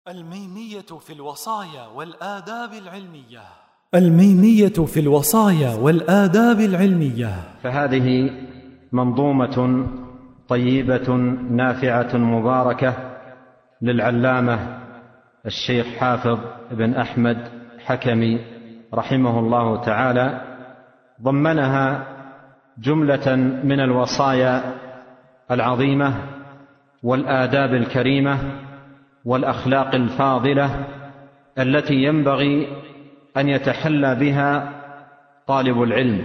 الميمية في الوصايا والآداب العلمية. الميمية في الوصايا والآداب العلمية. فهذه منظومة طيبة نافعة مباركة للعلامة الشيخ حافظ بن أحمد حكمي رحمه الله تعالى، ضمنها جملة من الوصايا العظيمة والآداب الكريمة والأخلاق الفاضلة التي ينبغي أن يتحلى بها طالب العلم،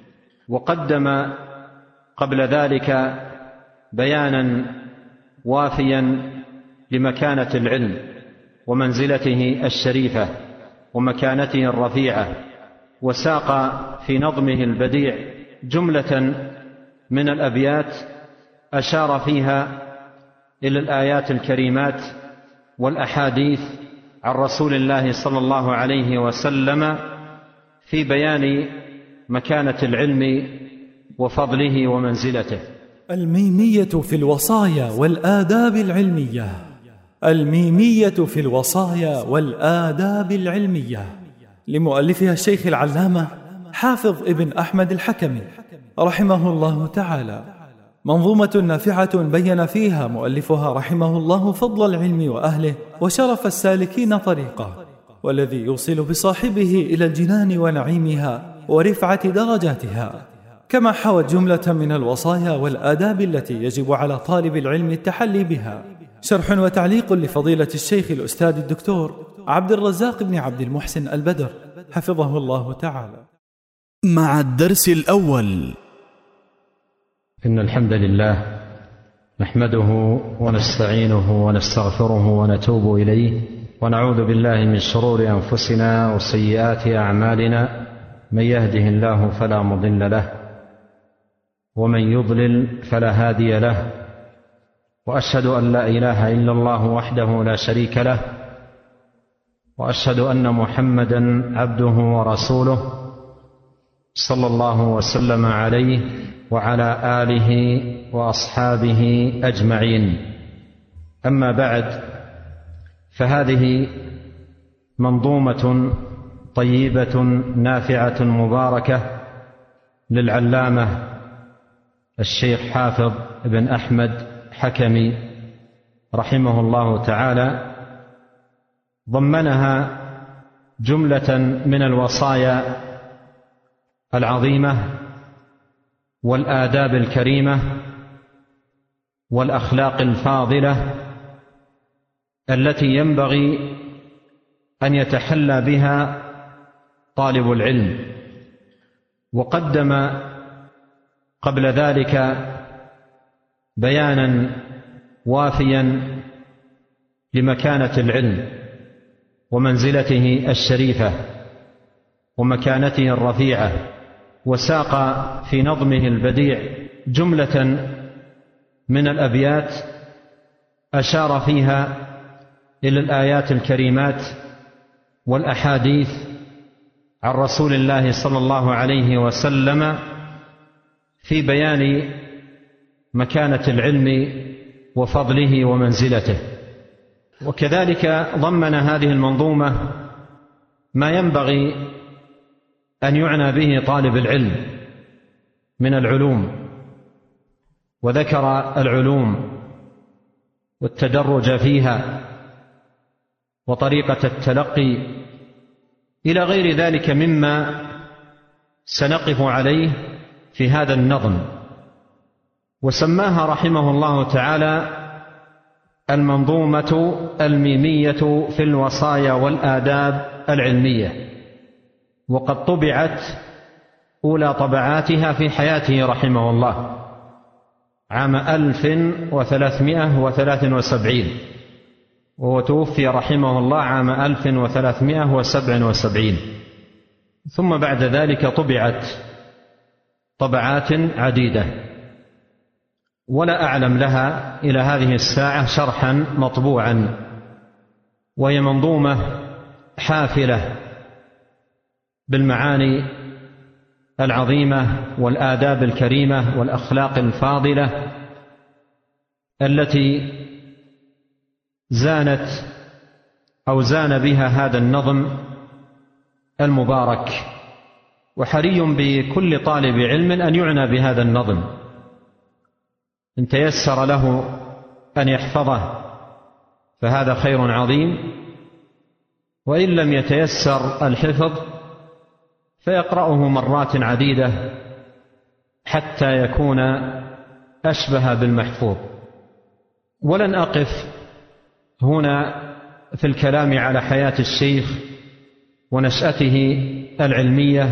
وقدم قبل ذلك بيانا وافيا لمكانة العلم ومنزلته الشريفة ومكانته الرفيعة، وساق في نظمه البديع جملة من الأبيات أشار فيها إلى الآيات الكريمات والأحاديث عن رسول الله صلى الله عليه وسلم في بيان مكانة العلم وفضله ومنزلته. الميمية في الوصايا والآداب العلمية. الميمية في الوصايا والآداب العلمية لمؤلفها الشيخ العلامة حافظ ابن أحمد الحكمي رحمه الله تعالى، منظومة نافعة بين فيها مؤلفها رحمه الله فضل العلم وأهله وشرف السالكين طريقه، والذي يوصل بصاحبه إلى الجنان ونعيمها ورفعة درجاتها، كما حوت جملة من الوصايا والآداب التي يجب على طالب العلم التحلي بها. شرح وتعليق لفضيلة الشيخ الأستاذ الدكتور عبد الرزاق بن عبد المحسن البدر حفظه الله تعالى. مع الدرس الأول. إن الحمد لله نحمده ونستعينه ونستغفره ونتوب إليه، ونعوذ بالله من شرور أنفسنا وسيئات أعمالنا، من يهده الله فلا مضل له ومن يضلل فلا هادي له، وأشهد أن لا إله إلا الله وحده لا شريك له، وأشهد أن محمدا عبده ورسوله صلى الله وسلم عليه وعلى آله وأصحابه أجمعين. أما بعد، فهذه منظومة طيبة نافعة مباركة للعلامة الشيخ حافظ بن أحمد حكمي رحمه الله تعالى، ضمنها جملة من الوصايا العظيمة والآداب الكريمة والأخلاق الفاضلة التي ينبغي أن يتحلى بها طالب العلم، وقدم قبل ذلك بيانا وافيا لمكانة العلم ومنزلته الشريفة ومكانته الرفيعة، وساق في نظمه البديع جملة من الأبيات أشار فيها إلى الآيات الكريمات والأحاديث عن رسول الله صلى الله عليه وسلم في بيان مكانة العلم وفضله ومنزلته. وكذلك ضمن هذه المنظومة ما ينبغي أن يعنى به طالب العلم من العلوم، وذكر العلوم والتدرج فيها وطريقة التلقي إلى غير ذلك مما سنقف عليه في هذا النظم، وسماها رحمه الله تعالى المنظومة الميمية في الوصايا والآداب العلمية، وقد طبعت أولى طبعاتها في حياته رحمه الله عام 1373، وهو توفي رحمه الله عام 1377، ثم بعد ذلك طبعت طبعات عديدة، ولا أعلم لها إلى هذه الساعة شرحا مطبوعا، وهي منظومة حافلة بالمعاني العظيمة والآداب الكريمة والأخلاق الفاضلة التي زانت أوزان بها هذا النظم المبارك. وحري بكل طالب علم أن يعنى بهذا النظم، إن تيسر له أن يحفظه فهذا خير عظيم، وإن لم يتيسر الحفظ فيقرأه مرات عديدة حتى يكون أشبه بالمحفوظ. ولن أقف هنا في الكلام على حياة الشيخ ونشأته العلمية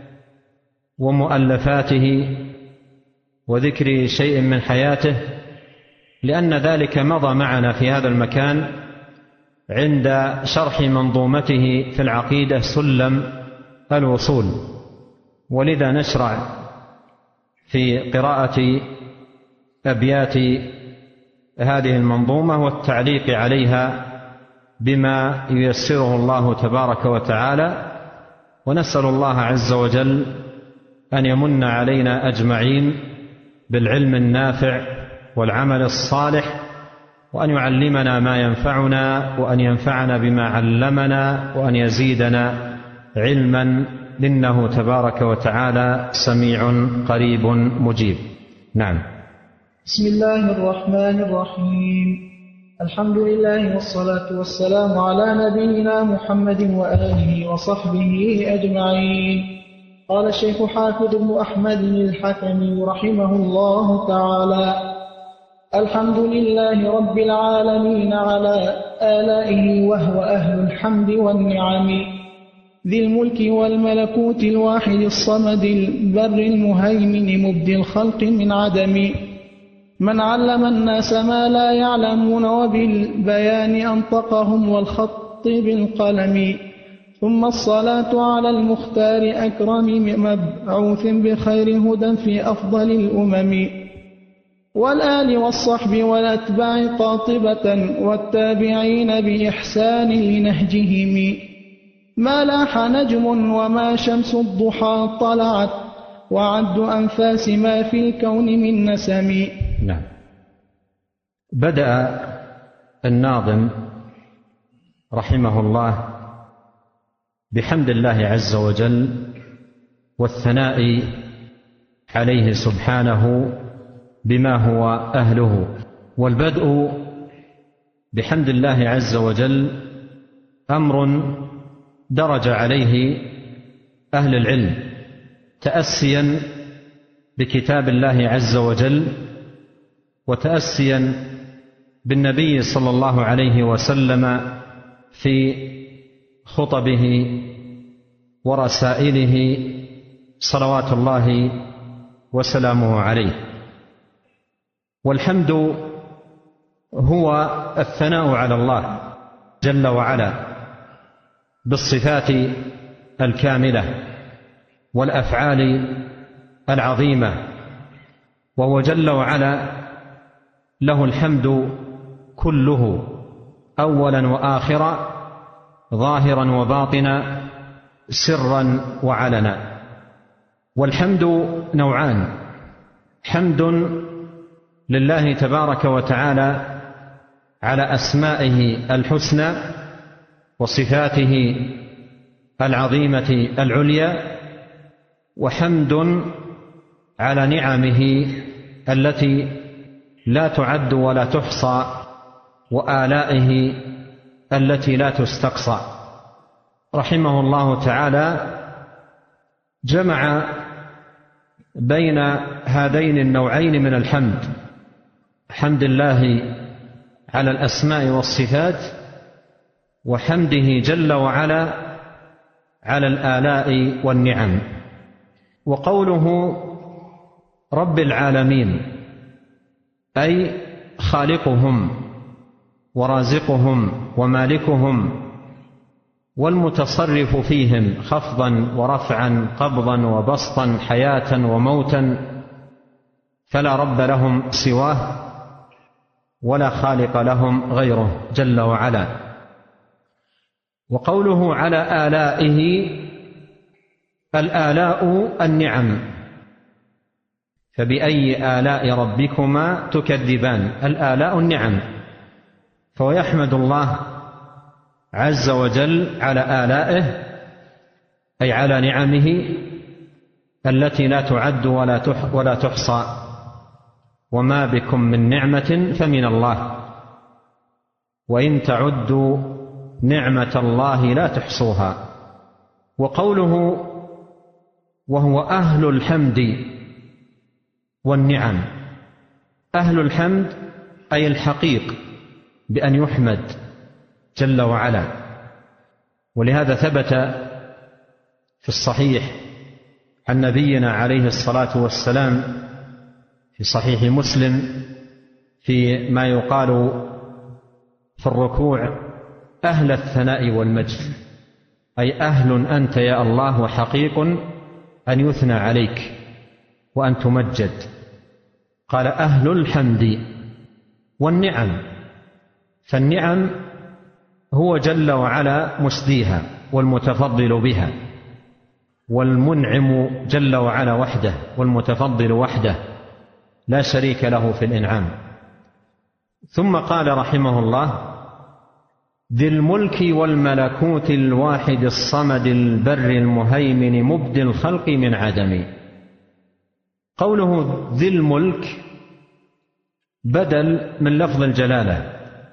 ومؤلفاته وذكر شيء من حياته، لأن ذلك مضى معنا في هذا المكان عند شرح منظومته في العقيدة سلم الوصول، ولذا نشرع في قراءة أبيات هذه المنظومة والتعليق عليها بما ييسره الله تبارك وتعالى، ونسأل الله عز وجل أن يمن علينا أجمعين بالعلم النافع والعمل الصالح، وأن يعلمنا ما ينفعنا، وأن ينفعنا بما علمنا، وأن يزيدنا علما، إنه تبارك وتعالى سميع قريب مجيب. نعم. بسم الله الرحمن الرحيم. الحمد لله والصلاة والسلام على نبينا محمد وآله وصحبه أجمعين. قال الشيخ حافظ بن أحمد الحكمي رحمه الله تعالى: الحمد لله رب العالمين على آلائه، وهو أهل الحمد والنعم، ذي الملك والملكوت الواحد الصمد البر المهيمن مبدي الخلق من عدم، من علم الناس ما لا يعلمون وبالبيان أنطقهم والخط بالقلم، ثم الصلاة على المختار أكرم مبعوث بخير هدى في أفضل الأمم، والآل والصحب والأتباع قاطبة، والتابعين بإحسان لنهجهم، ما لاح نجم وما شمس الضحى طلعت، وعد أنفاس ما في الكون من نسم. نعم. بدأ الناظم رحمه الله بحمد الله عز وجل والثناء عليه سبحانه بما هو أهله. والبدء بحمد الله عز وجل أمر درج عليه أهل العلم تأسيا بكتاب الله عز وجل، وتأسيا بالنبي صلى الله عليه وسلم في خطبه ورسائله صلوات الله وسلامه عليه. والحمد هو الثناء على الله جل وعلا بالصفات الكاملة والأفعال العظيمة، وهو جل وعلا له الحمد كله أولا وآخرا، ظاهرا وباطنا، سرا وعلنا. والحمد نوعان: حمد لله تبارك وتعالى على أسمائه الحسنى وصفاته العظيمة العليا، وحمد على نعمه التي لا تعد ولا تحصى، وآلائه التي لا تستقصى. رحمه الله تعالى جمع بين هذين النوعين من الحمد، حمد الله على الأسماء والصفات، وحمده جل وعلا على الآلاء والنعم. وقوله رب العالمين أي خالقهم ورازقهم ومالكهم والمتصرف فيهم خفضا ورفعا، قبضا وبسطا، حياة وموتا، فلا رب لهم سواه ولا خالق لهم غيره جل وعلا. وقوله على آلائه، الآلاء النعم، فبأي آلاء ربكما تكذبان، الآلاء النعم. فهو يحمد الله عز وجل على آلائه، أي على نعمه التي لا تعد ولا تحصى. وما بكم من نعمة فمن الله وإن تعدوا نعمة الله لا تحصوها. وقوله وهو أهل الحمد والنعم، أهل الحمد أي الحقيق بأن يحمد جل وعلا. ولهذا ثبت في الصحيح عن نبينا عليه الصلاة والسلام في صحيح مسلم في ما يقال في الركوع: أهل الثناء والمجد، أي أهل أنت يا الله وحقيق أن يثنى عليك وأن تمجد. قال أهل الحمد والنعم، فالنعم هو جل وعلا مسديها والمتفضل بها، والمنعم جل وعلا وحده والمتفضل وحده لا شريك له في الإنعام. ثم قال رحمه الله: ذي الملك والملكوت الواحد الصمد البر المهيمن مبدي الخلق من عدم. قوله ذي الملك بدل من لفظ الجلالة،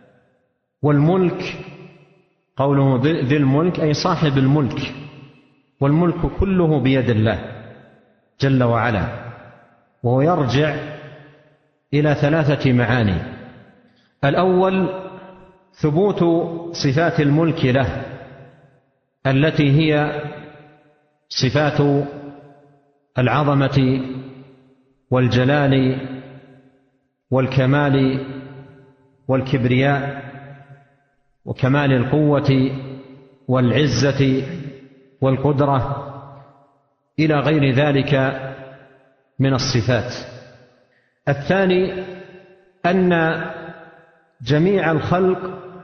والملك قوله ذي الملك أي صاحب الملك، والملك كله بيد الله جل وعلا، وهو يرجع إلى 3 معاني. الأول ثبوت صفات الملك له التي هي صفات العظمة والجلال والكمال والكبرياء وكمال القوة والعزة والقدرة إلى غير ذلك من الصفات. الثاني أن جميع الخلق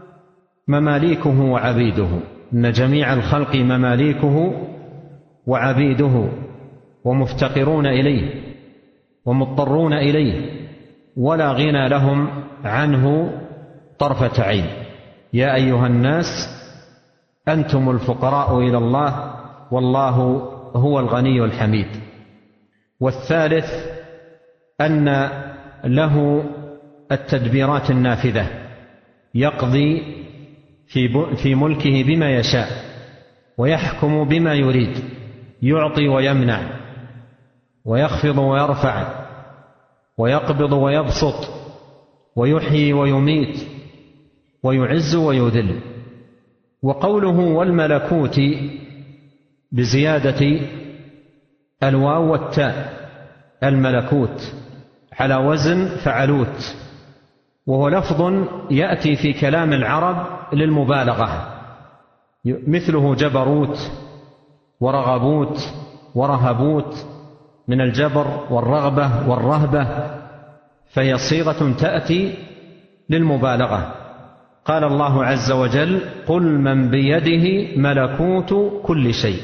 مماليكه وعبيده، أن جميع الخلق مماليكه وعبيده ومفتقرون إليه ومضطرون إليه ولا غنى لهم عنه طرفة عين. يا أيها الناس أنتم الفقراء إلى الله والله هو الغني الحميد. والثالث أن له التدبيرات النافذة، يقضي في ملكه بما يشاء ويحكم بما يريد، يعطي ويمنع ويخفض ويرفع ويقبض ويبسط ويحيي ويميت ويعز ويذل. وقوله والملكوت بزيادة الواو والتاء، الملكوت على وزن فعلوت، وهو لفظ يأتي في كلام العرب للمبالغة، مثله جبروت ورغبوت ورهبوت من الجبر والرغبة والرهبة، فهي صيغة تأتي للمبالغة. قال الله عز وجل: قل من بيده ملكوت كل شيء.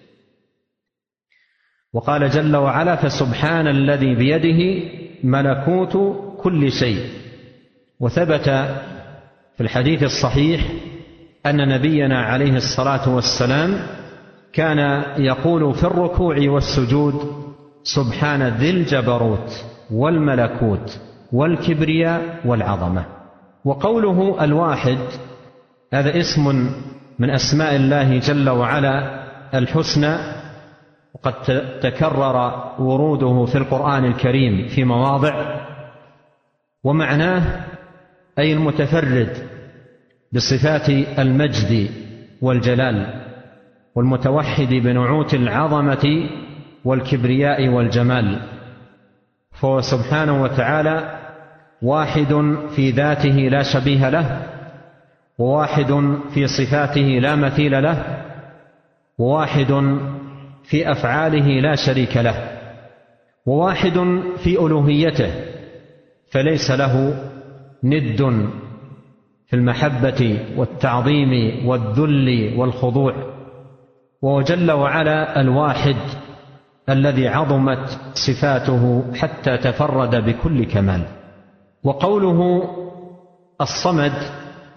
وقال جل وعلا: فسبحان الذي بيده ملكوت كل شيء. وثبت في الحديث الصحيح أن نبينا عليه الصلاة والسلام كان يقول في الركوع والسجود: سبحان ذي الجبروت والملكوت والكبرياء والعظمة. وقوله الواحد هذا اسم من أسماء الله جل وعلا الحسنى، وقد تكرر وروده في القرآن الكريم في مواضع، ومعناه أي المتفرد بصفات المجد والجلال والمتوحد بنعوت العظمة والكبرياء والجمال. فهو سبحانه وتعالى واحد في ذاته لا شبيه له، وواحد في صفاته لا مثيل له، وواحد في أفعاله لا شريك له، وواحد في ألوهيته فليس له ند في المحبة والتعظيم والذل والخضوع. وهو جل وعلا الواحد الذي عظمت صفاته حتى تفرد بكل كمال. وقوله الصمد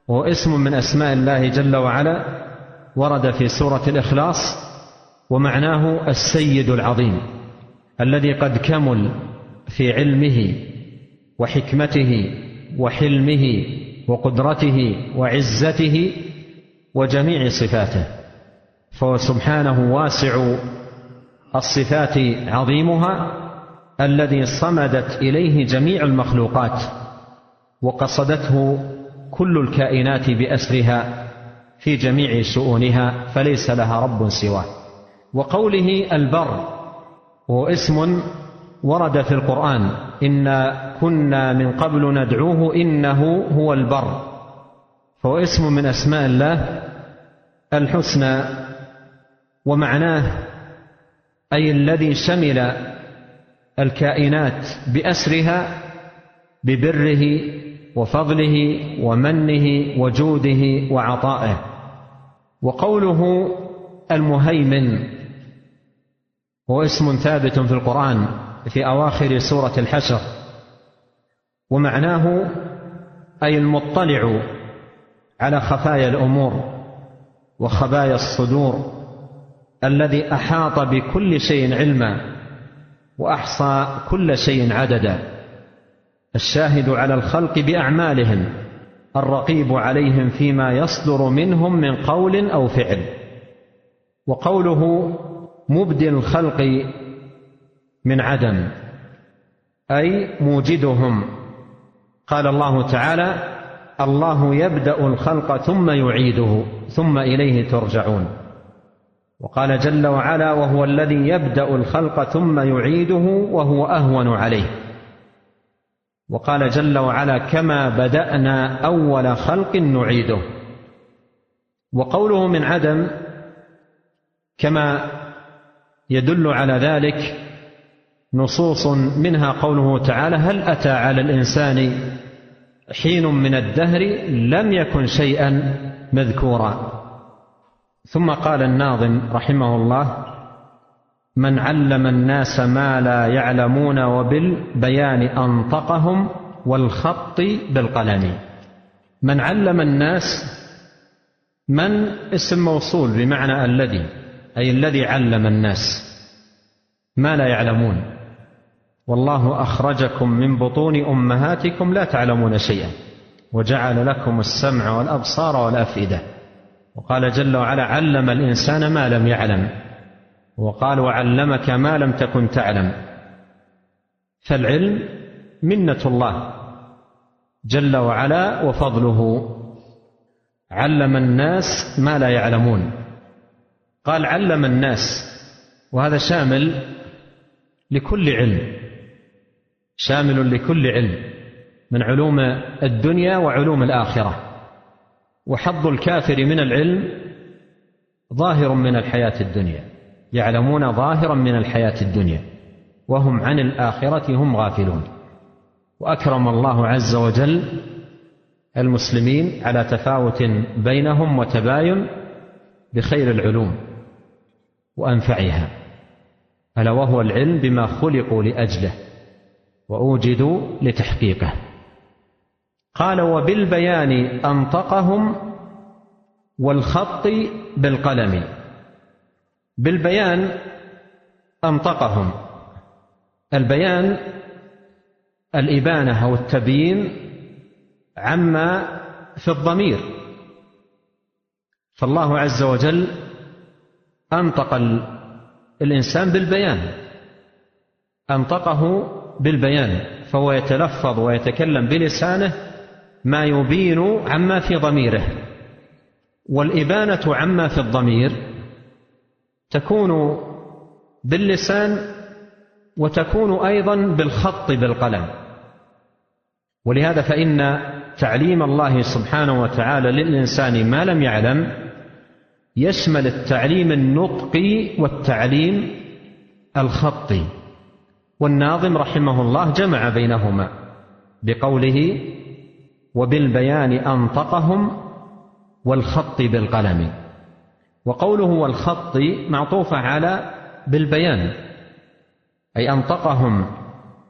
وهو اسم من أسماء الله جل وعلا، ورد في سورة الإخلاص، ومعناه السيد العظيم الذي قد كمل في علمه وحكمته وحلمه وقدرته وعزته وجميع صفاته، فهو سبحانه واسع الصفات عظيمها، الذي صمدت إليه جميع المخلوقات وقصدته كل الكائنات بأسرها في جميع شؤونها، فليس لها رب سواه. وقوله البر هو اسم ورد في القرآن: إنا كنا من قبل ندعوه إنه هو البر، فهو اسم من أسماء الله الحسنى، ومعناه أي الذي شمل الكائنات بأسرها ببره وفضله ومنه وجوده وعطائه. وقوله المهيمن هو اسم ثابت في القرآن في أواخر سورة الحشر، ومعناه أي المطلع على خفايا الأمور وخبايا الصدور، الذي أحاط بكل شيء علما وأحصى كل شيء عددا، الشاهد على الخلق بأعمالهم، الرقيب عليهم فيما يصدر منهم من قول أو فعل. وقوله مبدئ الخلق من عدم أي موجدهم، قال الله تعالى: الله يبدأ الخلق ثم يعيده ثم إليه ترجعون. وقال جل وعلا: وهو الذي يبدأ الخلق ثم يعيده وهو أهون عليه. وقال جل وعلا: كما بدأنا أول خلق نعيده. وقوله من عدم كما يدل على ذلك نصوص، منها قوله تعالى: هل أتى على الإنسان حين من الدهر لم يكن شيئا مذكورا. ثم قال الناظم رحمه الله: من علم الناس ما لا يعلمون وبالبيان أنطقهم والخط بالقلم. من علم الناس، من اسم موصول بمعنى الذي، أي الذي علم الناس ما لا يعلمون، والله أخرجكم من بطون أمهاتكم لا تعلمون شيئا وجعل لكم السمع والأبصار والأفئدة. وقال جل وعلا: علم الإنسان ما لم يعلم، وقال: وعلمك ما لم تكن تعلم. فالعلم منة الله جل وعلا وفضله، علم الناس ما لا يعلمون. قال علم الناس، وهذا شامل لكل علم، شامل لكل علم من علوم الدنيا وعلوم الآخرة. وحظ الكافر من العلم ظاهر من الحياة الدنيا، يعلمون ظاهرا من الحياة الدنيا وهم عن الآخرة هم غافلون. وأكرم الله عز وجل المسلمين على تفاوت بينهم وتباين بخير العلوم وأنفعها، ألا وهو العلم بما خلقوا لأجله وأوجدوا لتحقيقه. قال: وبالبيان أنطقهم والخط بالقلم. بالبيان أنطقهم، البيان الإبانة أو التبيين عما في الضمير، فالله عز وجل أنطق الإنسان بالبيان، أنطقه بالبيان، فهو يتلفظ ويتكلم بلسانه ما يبين عما في ضميره. والإبانة عما في الضمير تكون باللسان وتكون أيضا بالخط بالقلم. ولهذا فإن تعليم الله سبحانه وتعالى للإنسان ما لم يعلم يشمل التعليم النطقي والتعليم الخطي. والناظم رحمه الله جمع بينهما بقوله: وبالبيان أنطقهم والخط بالقلم. وقوله والخط معطوفة على بالبيان، أي أنطقهم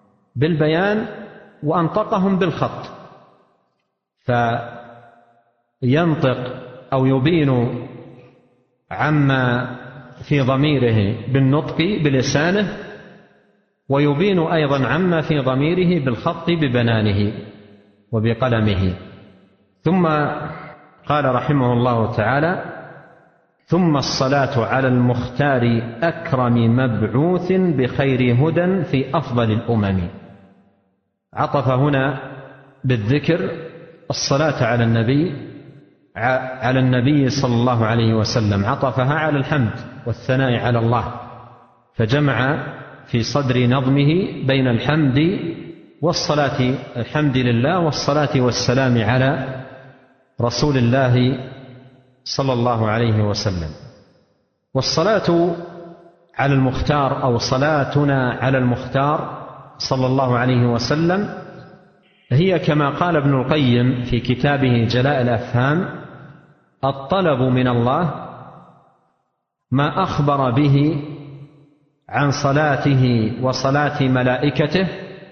بالبيان وأنطقهم بالخط. ينطق أو يبين عما في ضميره بالنطق بلسانه، ويبين أيضا عما في ضميره بالخط ببنانه وبقلمه. ثم قال رحمه الله تعالى: ثم الصلاة على المختار أكرم مبعوث بخير هدى في أفضل الأمم. عطف هنا بالذكر الصلاة على النبي صلى الله عليه وسلم، عطفها على الحمد والثناء على الله، فجمع في صدر نظمه بين الحمد والصلاة، الحمد لله والصلاة والسلام على رسول الله صلى الله عليه وسلم. والصلاة على المختار أو صلاتنا على المختار صلى الله عليه وسلم هي كما قال ابن القيم في كتابه جلاء الأفهام: الطلب من الله ما أخبر به عن صلاته وصلاة ملائكته،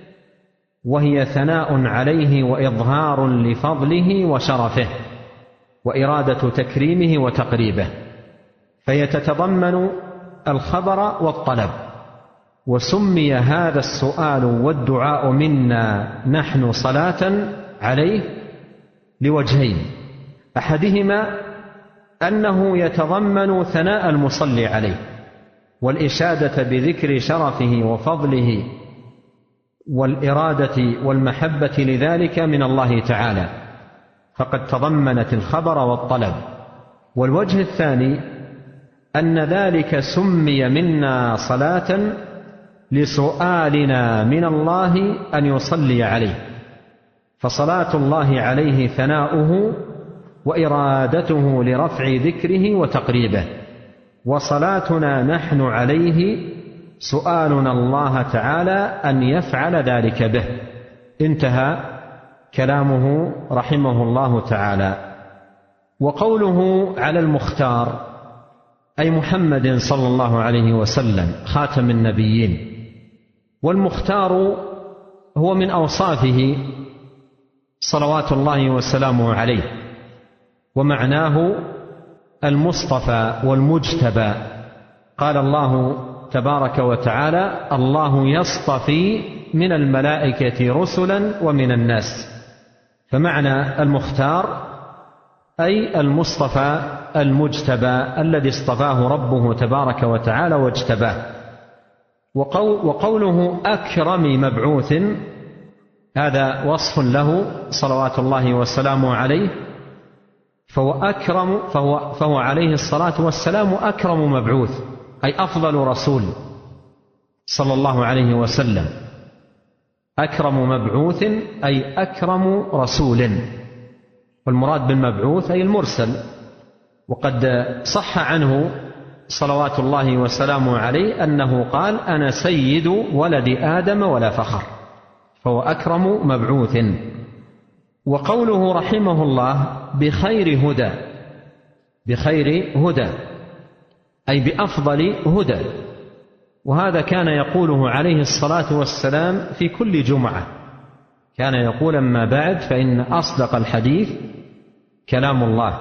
وهي ثناء عليه وإظهار لفضله وشرفه وإرادة تكريمه وتقريبه، فهي تتضمن الخبر والطلب. وسمي هذا السؤال والدعاء منا نحن صلاة عليه لوجهين: أحدهما أنه يتضمن ثناء المصلي عليه والإشادة بذكر شرفه وفضله والإرادة والمحبة لذلك من الله تعالى، فقد تضمنت الخبر والطلب. والوجه الثاني أن ذلك سمي منا صلاة لسؤالنا من الله أن يصلي عليه، فصلاة الله عليه ثناؤه وإرادته لرفع ذكره وتقريبه، وصلاتنا نحن عليه سؤالنا الله تعالى أن يفعل ذلك به. انتهى كلامه رحمه الله تعالى. وقوله على المختار أي محمد صلى الله عليه وسلم خاتم النبيين. والمختار هو من أوصافه صلوات الله وسلامه عليه، ومعناه المصطفى والمجتبى. قال الله تبارك وتعالى: الله يصطفي من الملائكة رسلا ومن الناس. فمعنى المختار أي المصطفى المجتبى الذي اصطفاه ربه تبارك وتعالى واجتباه. وقوله أكرم مبعوث هذا وصف له صلوات الله وسلامه عليه، فهو عليه الصلاة والسلام أكرم مبعوث، أي أفضل رسول صلى الله عليه وسلم. أكرم مبعوث أي أكرم رسول، والمراد بالمبعوث أي المرسل. وقد صح عنه صلوات الله وسلامه عليه أنه قال: أنا سيد ولد آدم ولا فخر، فهو أكرم مبعوث. وقوله رحمه الله بخير هدى، بخير هدى أي بأفضل هدى، وهذا كان يقوله عليه الصلاة والسلام في كل جمعة. كان يقول: أما بعد فإن أصدق الحديث كلام الله،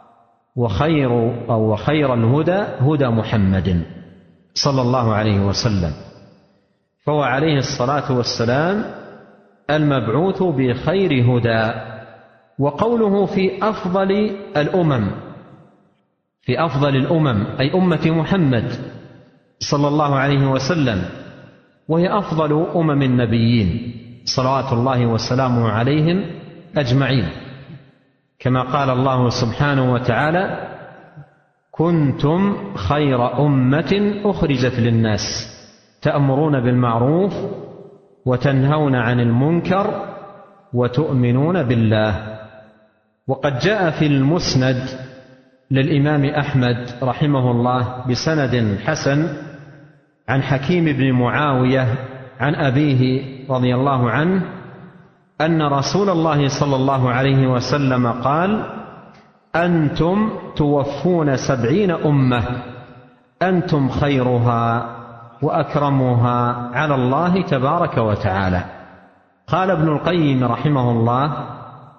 وخير الهدى هدى محمد صلى الله عليه وسلم. فهو عليه الصلاة والسلام المبعوث بخير هدى. وقوله في أفضل الأمم، في أفضل الأمم أي أمة محمد صلى الله عليه وسلم، وهي أفضل أمم النبيين صلوات الله وسلامه عليهم أجمعين، كما قال الله سبحانه وتعالى: كنتم خير أمة أخرجت للناس تأمرون بالمعروف وتنهون عن المنكر وتؤمنون بالله. وقد جاء في المسند للإمام أحمد رحمه الله بسند حسن عن حكيم بن معاوية عن أبيه رضي الله عنه أن رسول الله صلى الله عليه وسلم قال: أنتم توفون 70 أمة، أنتم خيرها وأكرمها على الله تبارك وتعالى. قال ابن القيم رحمه الله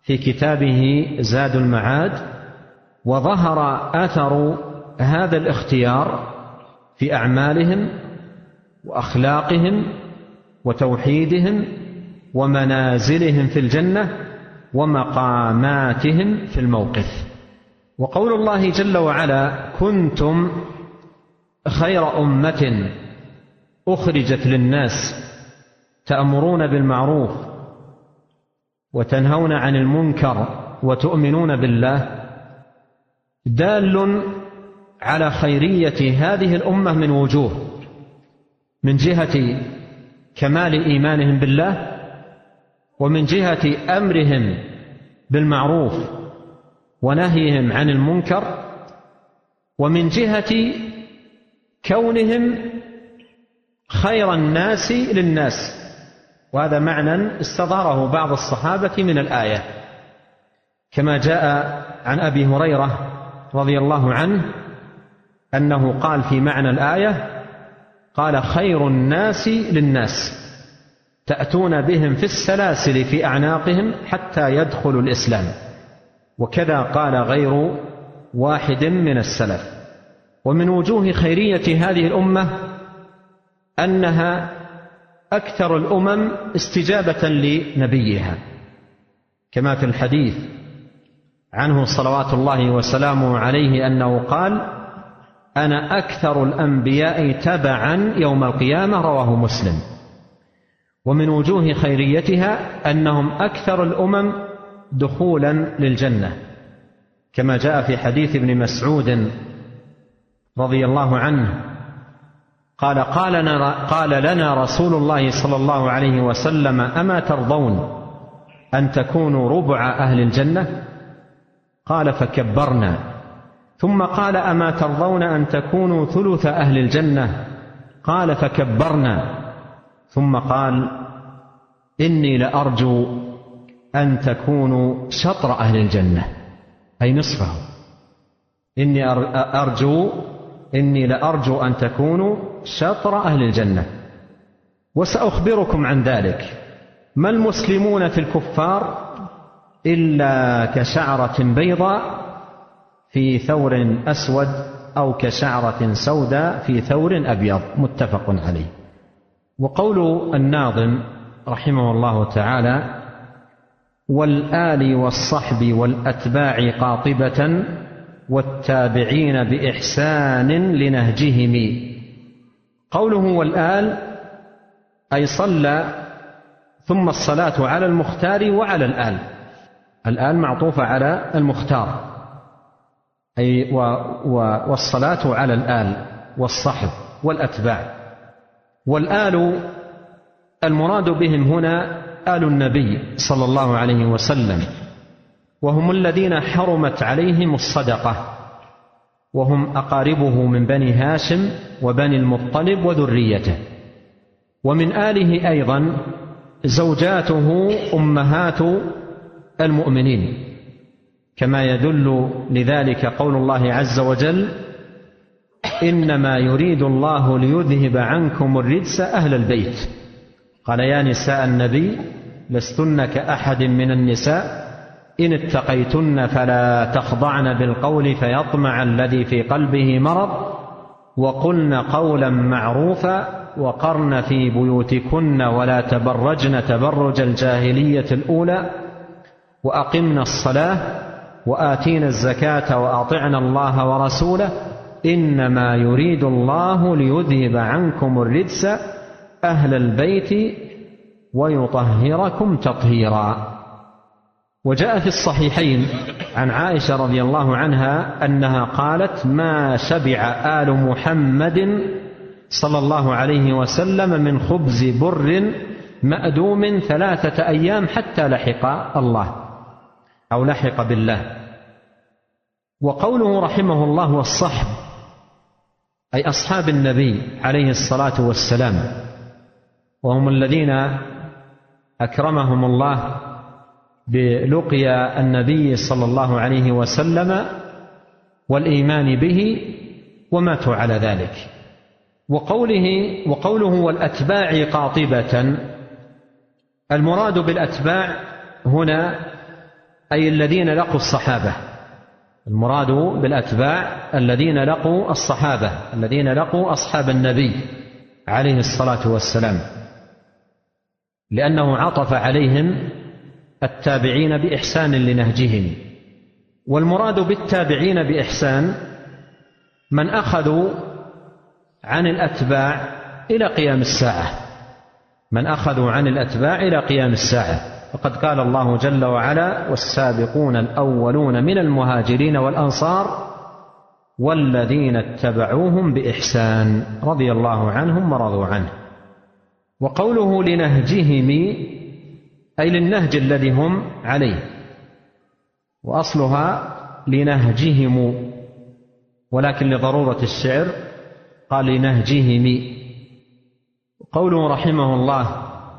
في كتابه زاد المعاد، وظهر أثر هذا الاختيار في أعمالهم وأخلاقهم وتوحيدهم ومنازلهم في الجنة ومقاماتهم في الموقف. وقول الله جل وعلا: كنتم خير أمة أخرجت للناس تأمرون بالمعروف وتنهون عن المنكر وتؤمنون بالله، دال على خيرية هذه الأمة من وجوه: من جهة كمال إيمانهم بالله، ومن جهة أمرهم بالمعروف ونهيهم عن المنكر، ومن جهة كونهم خير الناس للناس. وهذا معنى استظهره بعض الصحابة من الآية، كما جاء عن أبي هريرة رضي الله عنه أنه قال في معنى الآية، قال: خير الناس للناس تأتون بهم في السلاسل في أعناقهم حتى يدخلوا الإسلام. وكذا قال غير واحد من السلف. ومن وجوه خيرية هذه الأمة أنها أكثر الأمم استجابة لنبيها، كما في الحديث عنه صلوات الله وسلامه عليه أنه قال: أنا أكثر الأنبياء تبعا يوم القيامة، رواه مسلم. ومن وجوه خيريتها أنهم أكثر الأمم دخولا للجنة، كما جاء في حديث ابن مسعود رضي الله عنه قال لنا رسول الله صلى الله عليه وسلم: أما ترضون أن تكونوا ربع أهل الجنة؟ قال: فكبرنا. ثم قال: أما ترضون أن تكونوا ثلث أهل الجنة؟ قال: فكبرنا. ثم قال: إني لأرجو أن تكونوا شطر أهل الجنة، أي نصفه. إني لأرجو أن تكونوا شطر أهل الجنة. وسأخبركم عن ذلك: ما المسلمون في الكفار إلا كشعرة بيضاء في ثور أسود، أو كشعرة سوداء في ثور أبيض. متفق عليه. وقول الناظم رحمه الله تعالى: والآل والصحب والأتباع قاطبة والتابعين بإحسان لنهجهم. قوله والآل أي صلى ثم الصلاة على المختار وعلى الآل. الآل معطوفة على المختار، أي والصلاة على الآل والصحب والأتباع. والآل المراد بهم هنا آل النبي صلى الله عليه وسلم، وهم الذين حرمت عليهم الصدقة، وهم أقاربه من بني هاشم وبني المطلب وذريته. ومن آله أيضا زوجاته أمهات المؤمنين، كما يدل لذلك قول الله عز وجل: إنما يريد الله ليذهب عنكم الرجس أهل البيت. قال: يا نساء النبي لستن كأحد من النساء إن اتقيتن فلا تخضعن بالقول فيطمع الذي في قلبه مرض وقلن قولا معروفا وقرن في بيوتكن ولا تبرجن تبرج الجاهلية الأولى وأقمن الصلاة وآتينا الزكاة وأطعنا الله ورسوله إنما يريد الله ليذهب عنكم الرجس أهل البيت ويطهركم تطهيرا. وجاء في الصحيحين عن عائشة رضي الله عنها أنها قالت: ما شبع آل محمد صلى الله عليه وسلم من خبز بر مأدوم 3 أيام حتى لحق الله أو لحق بالله. وقوله رحمه الله والصحب أي أصحاب النبي عليه الصلاة والسلام، وهم الذين أكرمهم الله بلقيا النبي صلى الله عليه وسلم والإيمان به وماتوا على ذلك. وقوله والأتباع قاطبة، المراد بالأتباع هنا أي الذين لقوا الصحابة، المراد بالأتباع الذين لقوا الصحابة، الذين لقوا أصحاب النبي عليه الصلاة والسلام، لأنه عطف عليهم التابعين بإحسان لنهجهم. والمراد بالتابعين بإحسان من أخذوا عن الأتباع إلى قيام الساعة، من أخذوا عن الأتباع إلى قيام الساعة. وقد قال الله جل وعلا: والسابقون الأولون من المهاجرين والأنصار والذين اتبعوهم بإحسان رضي الله عنهم ورضوا عنه. وقوله لنهجهم أي للنهج الذي هم عليه، وأصلها لنهجهم، ولكن لضرورة الشعر قال لنهجهم. قوله رحمه الله: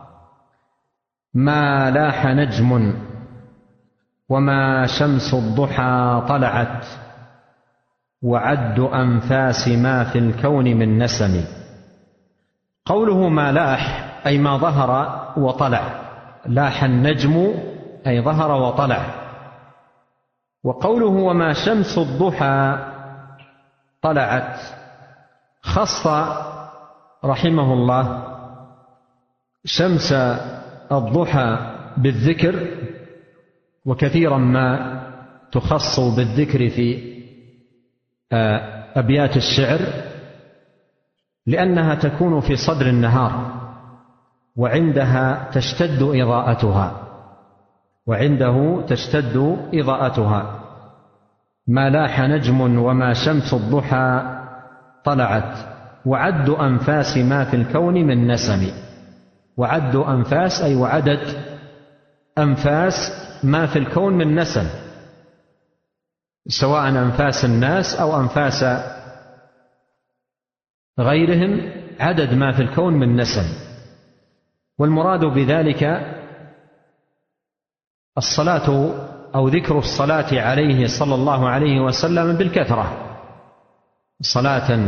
ما لاح نجم وما شمس الضحى طلعت وعد أنفاس ما في الكون من نسم. قوله ما لاح أي ما ظهر وطلع، لاح النجم أي ظهر وطلع. وقوله وما شمس الضحى طلعت خص رحمه الله شمس الضحى بالذكر، وكثيرا ما تخص بالذكر في أبيات الشعر، لأنها تكون في صدر النهار وعندها تشتد إضاءتها، وعنده تشتد إضاءتها. ما لاح نجم وما شمس الضحى طلعت وعد أنفاس ما في الكون من نسم. وعد أنفاس أي وعدد أنفاس ما في الكون من نسم، سواء أنفاس الناس أو أنفاس غيرهم، عدد ما في الكون من نسم. والمراد بذلك الصلاة أو ذكر الصلاة عليه صلى الله عليه وسلم بالكثرة، صلاة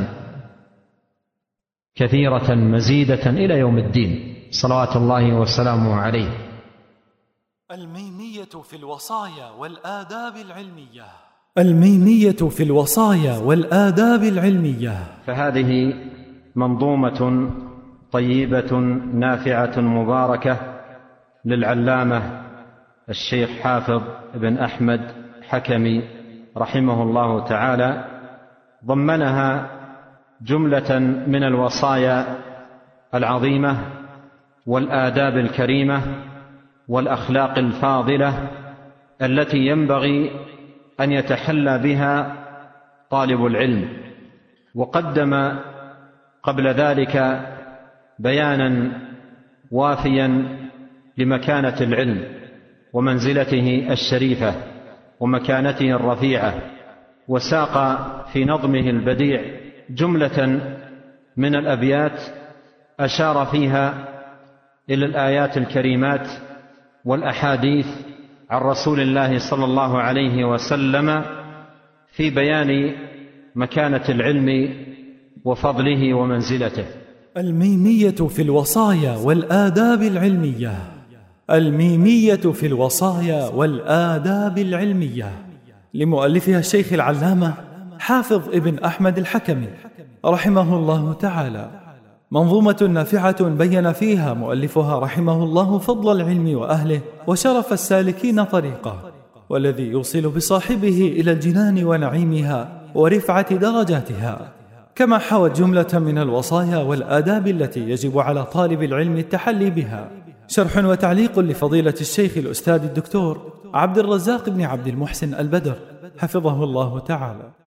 كثيرة مزيدة إلى يوم الدين صلوات الله وسلامه عليه. الميمية في الوصايا والآداب العلمية. الميمية في الوصايا والآداب العلمية. فهذه منظومة طيبة نافعة مباركة للعلامة الشيخ حافظ بن أحمد حكمي رحمه الله تعالى، ضمنها جملة من الوصايا العظيمة والآداب الكريمة والأخلاق الفاضلة التي ينبغي أن يتحلى بها طالب العلم. وقدم قبل ذلك بيانا وافيا لمكانة العلم ومنزلته الشريفة ومكانته الرفيعة، وساق في نظمه البديع جملة من الأبيات أشار فيها إلى الآيات الكريمات والأحاديث عن رسول الله صلى الله عليه وسلم في بيان مكانة العلم وفضله ومنزلته. الميمية في الوصايا والآداب العلمية. الميمية في الوصايا والآداب العلمية لمؤلفها الشيخ العلامة حافظ ابن أحمد الحكمي رحمه الله تعالى، منظومة نافعة بين فيها مؤلفها رحمه الله فضل العلم وأهله وشرف السالكين طريقه، والذي يوصل بصاحبه إلى الجنان ونعيمها ورفعة درجاتها. كما حوت جملة من الوصايا والآداب التي يجب على طالب العلم التحلي بها. شرح وتعليق لفضيلة الشيخ الأستاذ الدكتور عبد الرزاق بن عبد المحسن البدر حفظه الله تعالى.